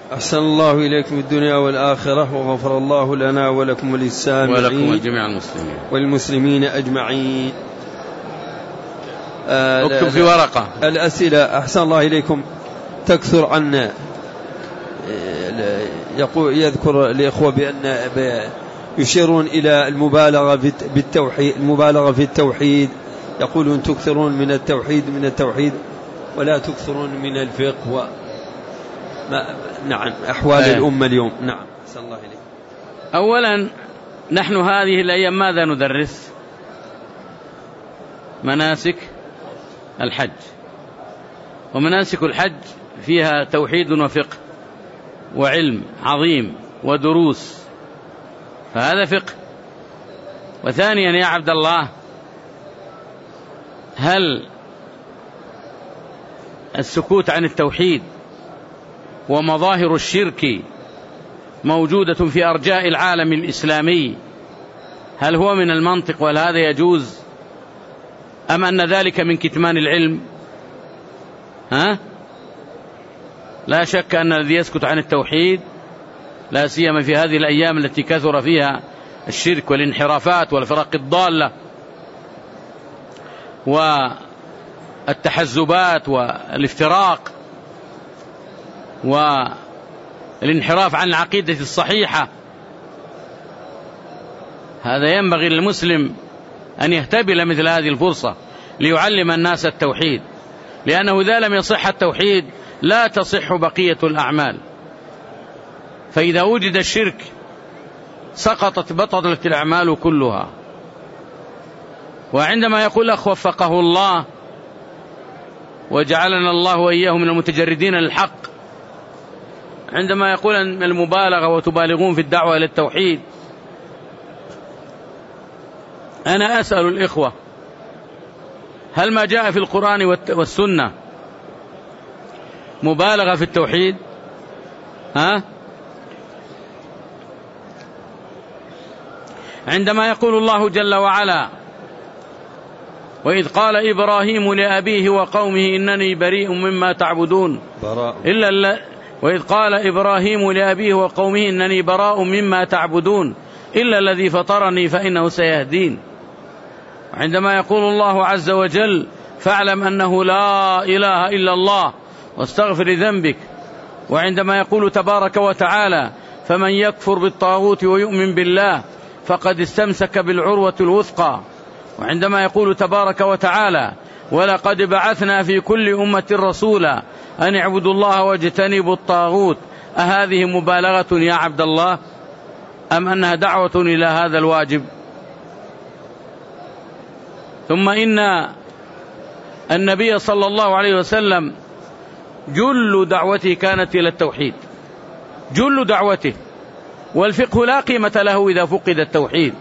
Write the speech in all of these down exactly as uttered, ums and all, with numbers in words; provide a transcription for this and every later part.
أحسن الله إليكم الدنيا والآخرة، وغفر الله لنا ولكم وللسامعين ولكم والجميع المسلمين والمسلمين أجمعين. آه اكتب في ورقة الأسئلة أحسن الله إليكم تكثر عنا. يقول يذكر الإخوة بأن يشيرون إلى المبالغة بالتوحيد المبالغة في التوحيد، يقولون تكثرون من التوحيد من التوحيد ولا تكثرون من الفقه و... ما... نعم أحوال أيه. الأمة اليوم. نعم أحسن الله إليكم. أولا نحن هذه الأيام ماذا ندرس؟ مناسك الحج، ومناسك الحج فيها توحيد وفقه وعلم عظيم ودروس، فهذا فقه. وثانيا يا عبد الله، هل السكوت عن التوحيد ومظاهر الشرك موجودة في أرجاء العالم الإسلامي، هل هو من المنطق وهل هذا يجوز، أم أن ذلك من كتمان العلم؟ ها؟ لا شك أن الذي يسكت عن التوحيد، لا سيما في هذه الأيام التي كثر فيها الشرك والانحرافات والفرق الضالة والتحزبات والافتراق والانحراف عن العقيدة الصحيحة، هذا ينبغي للمسلم أن يهتبل مثل هذه الفرصة ليعلم الناس التوحيد، لأنه إذا لم يصح التوحيد لا تصح بقية الأعمال. فإذا وجد الشرك سقطت بطلت الأعمال كلها. وعندما يقول الأخ وفقه الله وجعلنا الله وإياه من المتجردين للحق، عندما يقول أن المبالغة وتبالغون في الدعوة إلى التوحيد، أنا أسأل الإخوة، هل ما جاء في القرآن والسنة مبالغة في التوحيد؟ ها؟ عندما يقول الله جل وعلا: وإذ قال إبراهيم لأبيه وقومه إنني بريء مما تعبدون إلا الل... وإذ قال إبراهيم لأبيه وقومه إنني براء مما تعبدون إلا الذي فطرني فإنه سيهدين. عندما يقول الله عز وجل: فاعلم أنه لا إله إلا الله واستغفر ذنبك. وعندما يقول تبارك وتعالى: فمن يكفر بالطاغوت ويؤمن بالله فقد استمسك بالعروة الوثقى. وعندما يقول تبارك وتعالى: ولقد بعثنا في كل أمة رسولا أن اعبدوا الله واجتنبوا الطاغوت، أهذه مبالغة يا عبد الله أم أنها دعوة إلى هذا الواجب؟ ثم إن النبي صلى الله عليه وسلم جل دعوته كانت إلى التوحيد، جل دعوته، والفقه لا قيمة له إذا فقد التوحيد.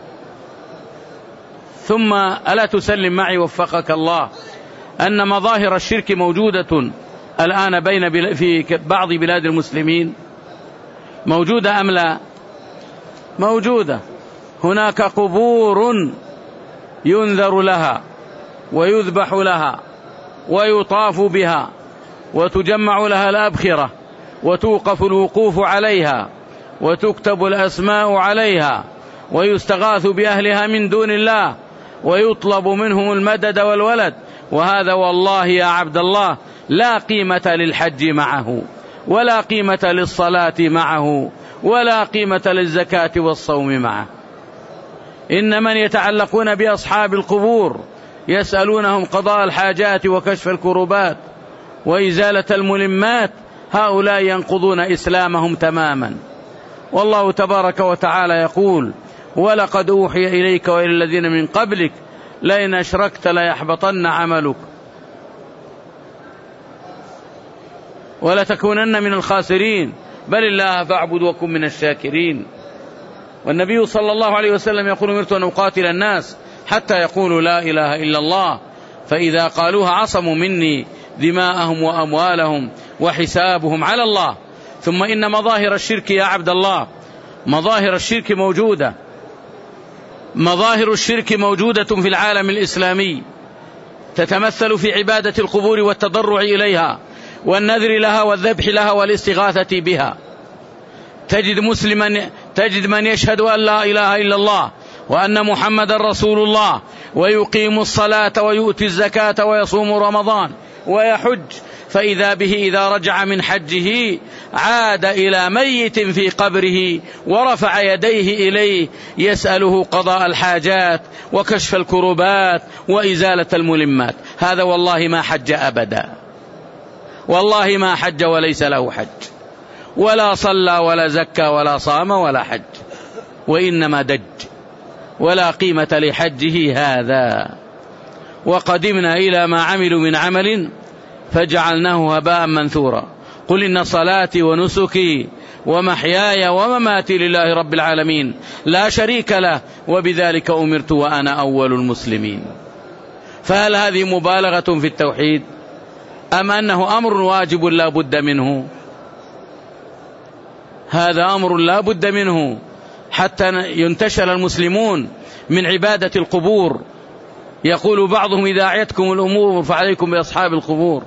ثم ألا تسلم معي وفقك الله أن مظاهر الشرك موجودة الآن بين بل... في بعض بلاد المسلمين؟ موجودة أم لا؟ موجودة. هناك قبور ينذر لها ويذبح لها ويطاف بها وتجمع لها الأبخرة وتوقف الوقوف عليها وتكتب الأسماء عليها ويستغاث بأهلها من دون الله ويطلب منهم المدد والولد. وهذا والله يا عبد الله لا قيمة للحج معه، ولا قيمة للصلاة معه، ولا قيمة للزكاة والصوم معه. إن من يتعلقون بأصحاب القبور يسألونهم قضاء الحاجات وكشف الكربات وإزالة الملمات، هؤلاء ينقضون إسلامهم تماما. والله تبارك وتعالى يقول: ولقد أوحي إليك وإلى الذين من قبلك لئن أشركت ليحبطن عملك ولتكونن من الخاسرين بل الله فاعبد وكن من الشاكرين. والنبي صلى الله عليه وسلم يقول: أمرت أن أقاتل الناس حتى يقولوا لا إله إلا الله، فإذا قالوها عصموا مني دماءهم وأموالهم وحسابهم على الله. ثم إن مظاهر الشرك يا عبد الله، مظاهر الشرك موجودة، مظاهر الشرك موجودة في العالم الإسلامي، تتمثل في عبادة القبور والتضرع إليها والنذر لها والذبح لها والاستغاثة بها. تجد مسلما تجد من يشهد أن لا إله إلا الله وأن محمد رسول الله ويقيم الصلاة ويؤتي الزكاة ويصوم رمضان ويحج، فإذا به إذا رجع من حجه عاد إلى ميت في قبره ورفع يديه إليه يسأله قضاء الحاجات وكشف الكربات وإزالة الملمات. هذا والله ما حج أبدا، والله ما حج وليس له حج، ولا صلى ولا زكى ولا صام ولا حج، وإنما دج، ولا قيمة لحجه هذا. وقدمنا إلى ما عملوا من عمل فجعلناه هباء منثورا. قل إن صلاتي ونسكي ومحياي ومماتي لله رب العالمين لا شريك له وبذلك أمرت وأنا أول المسلمين. فهل هذه مبالغة في التوحيد أم أنه أمر واجب لا بد منه؟ هذا أمر لا بد منه حتى ينتشل المسلمون من عبادة القبور. يقول بعضهم إذا أعيتكم الأمور فعليكم بأصحاب القبور،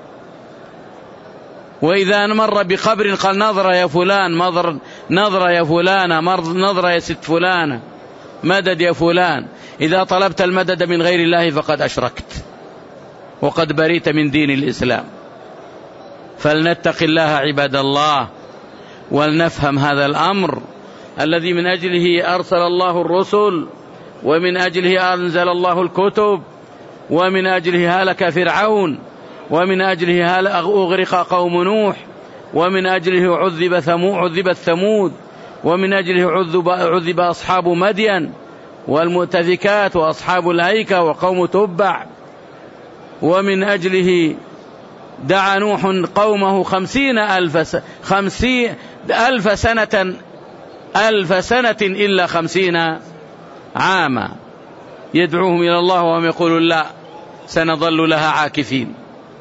وإذا مر بقبر قال نظر يا فلان، نظر يا فلان، نظر يا ست فلان، مدد يا فلان. إذا طلبت المدد من غير الله فقد أشركت وقد بريت من دين الإسلام. فلنتق الله عباد الله، ولنفهم هذا الأمر الذي من أجله أرسل الله الرسل، ومن أجله أنزل الله الكتب، ومن أجله هلك فرعون، ومن أجله أغرق قوم نوح، ومن أجله عذب ثمود عذبت ثمود، ومن أجله عذب, عذب أصحاب مدين والمؤتفكات وأصحاب الأيكة وقوم تبع، ومن أجله دعا نوح قومه خمسين ألف, خمسين ألف سنة ألف سنة إلا خمسين عاما يدعوهم إلى الله وهم يقولون لا سنظل لها عاكفين.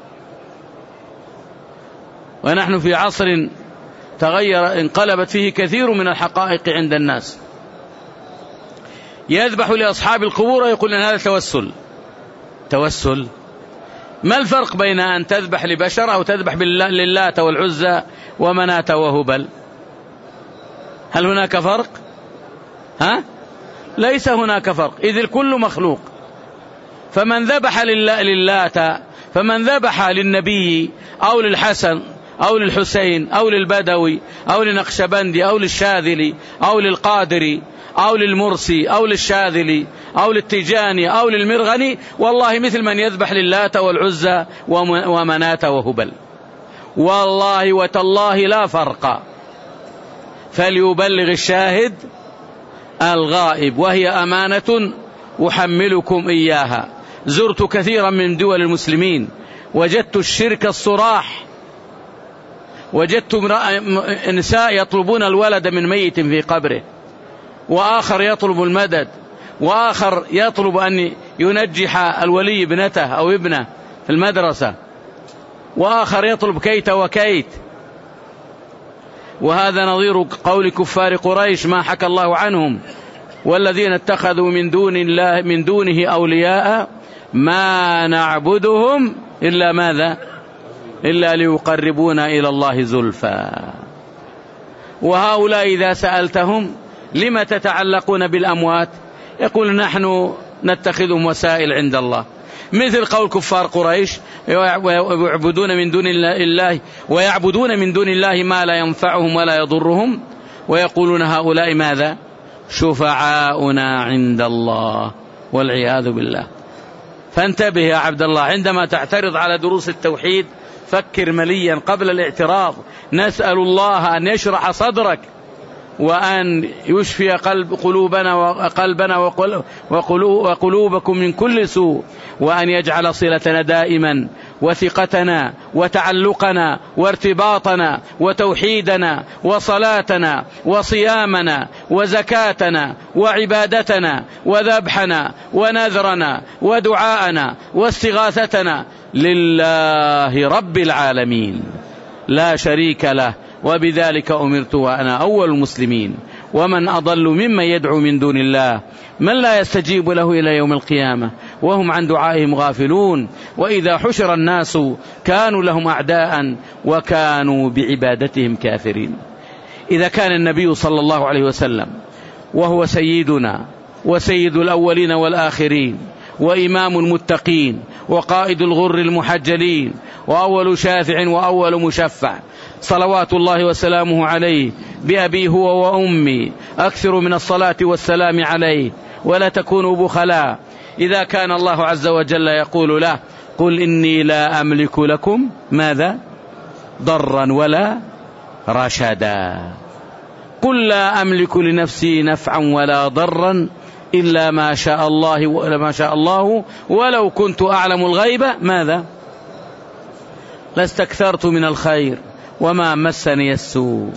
ونحن في عصر تغير انقلبت فيه كثير من الحقائق عند الناس. يذبح لأصحاب القبور ويقول أن هذا توسل. توسل؟ ما الفرق بين أن تذبح لبشر أو تذبح للات والعزى ومنات وهبل؟ هل هناك فرق؟ ها؟ ليس هناك فرق، إذ الكل مخلوق. فمن ذبح للات، فمن ذبح للنبي أو للحسن أو للحسين أو للبدوي أو لنقشبندي أو للشاذلي أو للقادري أو للمرسي أو للشاذلي أو للتيجاني أو للمرغني، والله مثل من يذبح للات والعزى ومنات وهبل، والله وتالله لا فرق. فليبلغ الشاهد الغائب، وهي أمانة أحملكم إياها. زرت كثيرا من دول المسلمين، وجدت الشرك الصراح، وجدت نساء يطلبون الولد من ميت في قبره، وآخر يطلب المدد، وآخر يطلب أن ينجح الولي ابنته أو ابنه في المدرسة، وآخر يطلب كيت وكيت. وهذا نظير قول كفار قريش ما حكى الله عنهم: والذين اتخذوا من دون الله من دونه أولياء ما نعبدهم إلا ماذا؟ إلا ليقربونا إلى الله زلفى. وهؤلاء إذا سألتهم لما تتعلقون بالأموات يقول نحن نتخذهم وسائل عند الله، مثل قول كفار قريش: ويعبدون من دون الله ويعبدون من دون الله ما لا ينفعهم ولا يضرهم، ويقولون هؤلاء ماذا؟ شفعاؤنا عند الله، والعياذ بالله. فانتبه يا عبد الله، عندما تعترض على دروس التوحيد فكر مليا قبل الاعتراض. نسأل الله أن يشرح صدرك وأن يشفي قلب قلوبنا وقلبنا وقلوبكم من كل سوء، وأن يجعل صلتنا دائما وثقتنا وتعلقنا وارتباطنا وتوحيدنا وصلاتنا وصيامنا وزكاتنا وعبادتنا وذبحنا ونذرنا ودعاءنا واستغاثتنا لله رب العالمين لا شريك له، وبذلك أمرت وأنا أول المسلمين. ومن أضل ممن يدعو من دون الله من لا يستجيب له إلى يوم القيامة وهم عن دعائهم غافلون وإذا حشر الناس كانوا لهم أعداء وكانوا بعبادتهم كافرين. إذا كان النبي صلى الله عليه وسلم وهو سيدنا وسيد الأولين والآخرين وإمام المتقين وقائد الغر المحجلين وأول شافع وأول مشفع صلوات الله وسلامه عليه بأبي هو وأمي أكثر من الصلاة والسلام عليه ولا تكونوا بخلاء، إذا كان الله عز وجل يقول له قل إني لا أملك لكم ماذا ضرا ولا رشدا، قل لا أملك لنفسي نفعا ولا ضرا إلا ما شاء الله ولا ما شاء الله ولو كنت أعلم الغيب ماذا لاستكثرت من الخير وما مسني السوء،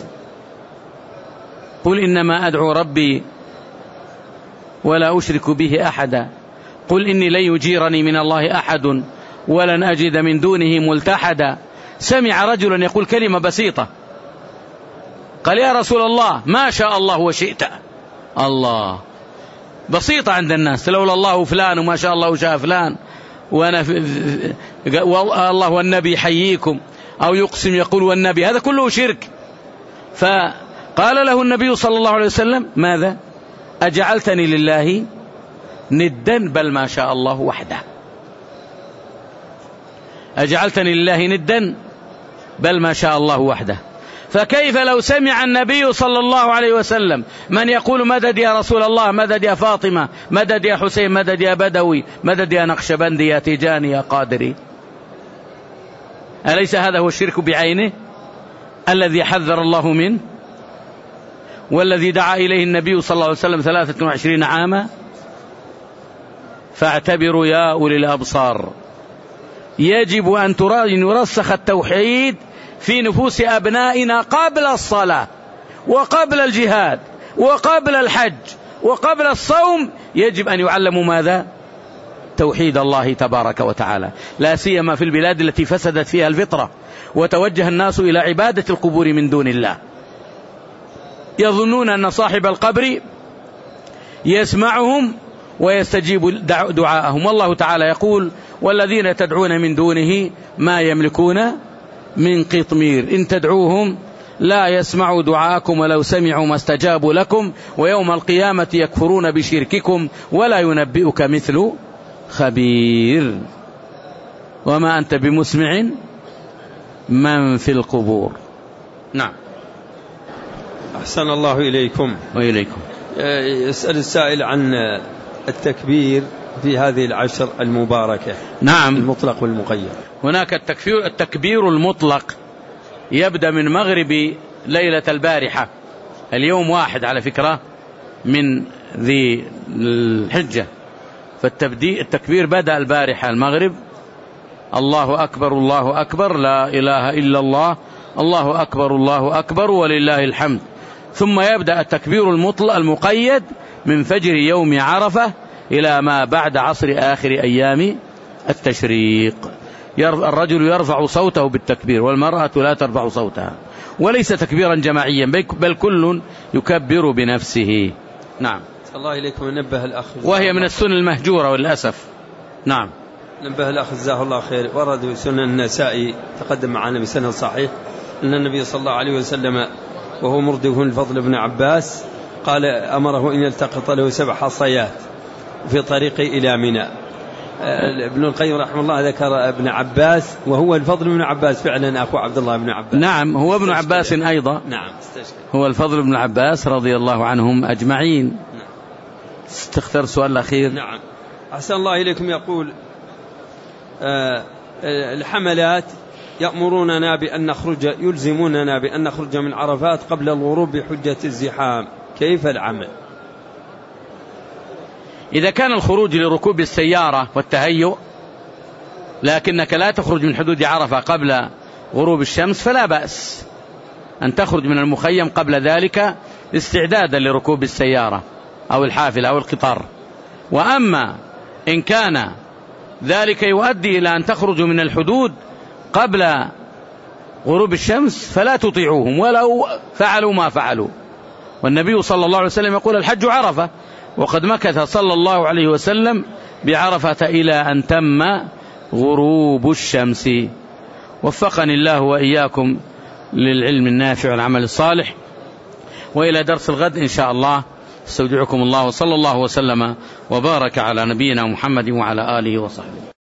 قل إنما أدعو ربي ولا أشرك به أحدا، قل إني لن يجيرني من الله أحد ولن أجد من دونه ملتحدا. سمع رجلا يقول كلمة بسيطة، قال يا رسول الله ما شاء الله وشئت، الله بسيطة عند الناس، لولا الله فلان وما شاء الله وشاء فلان وأنا الله والنبي يحييكم، أو يقسم يقول والنبي، هذا كله شرك. فقال له النبي صلى الله عليه وسلم ماذا أجعلتني لله ندا بل ما شاء الله وحده، أجعلتني لله ندا بل ما شاء الله وحده. فكيف لو سمع النبي صلى الله عليه وسلم من يقول مدد يا رسول الله، مدد يا فاطمة، مدد يا حسين، مدد يا بدوي، مدد يا نقشبندي، يا تيجاني، يا قادري؟ أليس هذا هو الشرك بعينه الذي حذر الله منه والذي دعا إليه النبي صلى الله عليه وسلم ثلاثة وعشرين عاما؟ فاعتبروا يا أولي الأبصار، يجب أن يرسخ التوحيد في نفوس أبنائنا قبل الصلاة وقبل الجهاد وقبل الحج وقبل الصوم، يجب أن يعلموا ماذا؟ توحيد الله تبارك وتعالى، لا سيما في البلاد التي فسدت فيها الفطرة وتوجه الناس إلى عبادة القبور من دون الله، يظنون أن صاحب القبر يسمعهم ويستجيب دعاءهم، والله تعالى يقول والذين تدعون من دونه ما يملكون من قطمير إن تدعوهم لا يسمعوا دعاءكم ولو سمعوا ما استجابوا لكم ويوم القيامة يكفرون بشرككم ولا ينبئك مثل خبير وما أنت بمسمع من في القبور. نعم. أحسن الله إليكم. وإليكم. يسأل السائل عن التكبير في هذه العشر المباركة. نعم. المطلق والمقيد. هناك التكبير, التكبير المطلق يبدأ من مغرب ليلة البارحة، اليوم واحد على فكرة من ذي الحجة، فالتكبير بدأ البارحة المغرب، الله أكبر الله أكبر لا إله إلا الله، الله أكبر الله أكبر ولله الحمد، ثم يبدأ التكبير المطلق المقيد من فجر يوم عرفة إلى ما بعد عصر آخر أيام التشريق. الرجل يرفع صوته بالتكبير والمرأة لا ترفع صوتها، وليس تكبيرا جماعيا بل كل يكبر بنفسه. نعم. الله إليكم. نبه الأخ، وهي من السنن المهجورة والأسف. نعم. نبه الأخ جزاه الله خير، ورد سنن النسائي تقدم معنا بسند صحيح أن النبي صلى الله عليه وسلم وهو مردف الفضل بن عباس قال أمره أن يلتقط له سبع حصيات في طريقه إلى منى. ابن القيم رحمه الله ذكر ابن عباس وهو الفضل بن عباس فعلا أخو عبد الله بن عباس. نعم هو ابن عباس أيضا. نعم استشكل. هو الفضل بن عباس رضي الله عنهم أجمعين. نعم. استختار سؤال الأخير. نعم. أحسن الله إليكم. يقول آه الحملات يأمروننا بأن نخرج، يلزموننا بأن نخرج من عرفات قبل الغروب بحجة الزحام، كيف العمل؟ إذا كان الخروج لركوب السيارة والتهيؤ لكنك لا تخرج من حدود عرفة قبل غروب الشمس فلا بأس أن تخرج من المخيم قبل ذلك استعدادا لركوب السيارة أو الحافلة أو القطار. وأما إن كان ذلك يؤدي إلى أن تخرج من الحدود قبل غروب الشمس فلا تطيعوهم ولو فعلوا ما فعلوا. والنبي صلى الله عليه وسلم يقول الحج عرفة، وقد مكث صلى الله عليه وسلم بعرفة إلى أن تم غروب الشمس. وفقني الله وإياكم للعلم النافع والعمل الصالح، وإلى درس الغد إن شاء الله. استودعكم الله، وصلى الله وسلم وبارك على نبينا محمد وعلى آله وصحبه.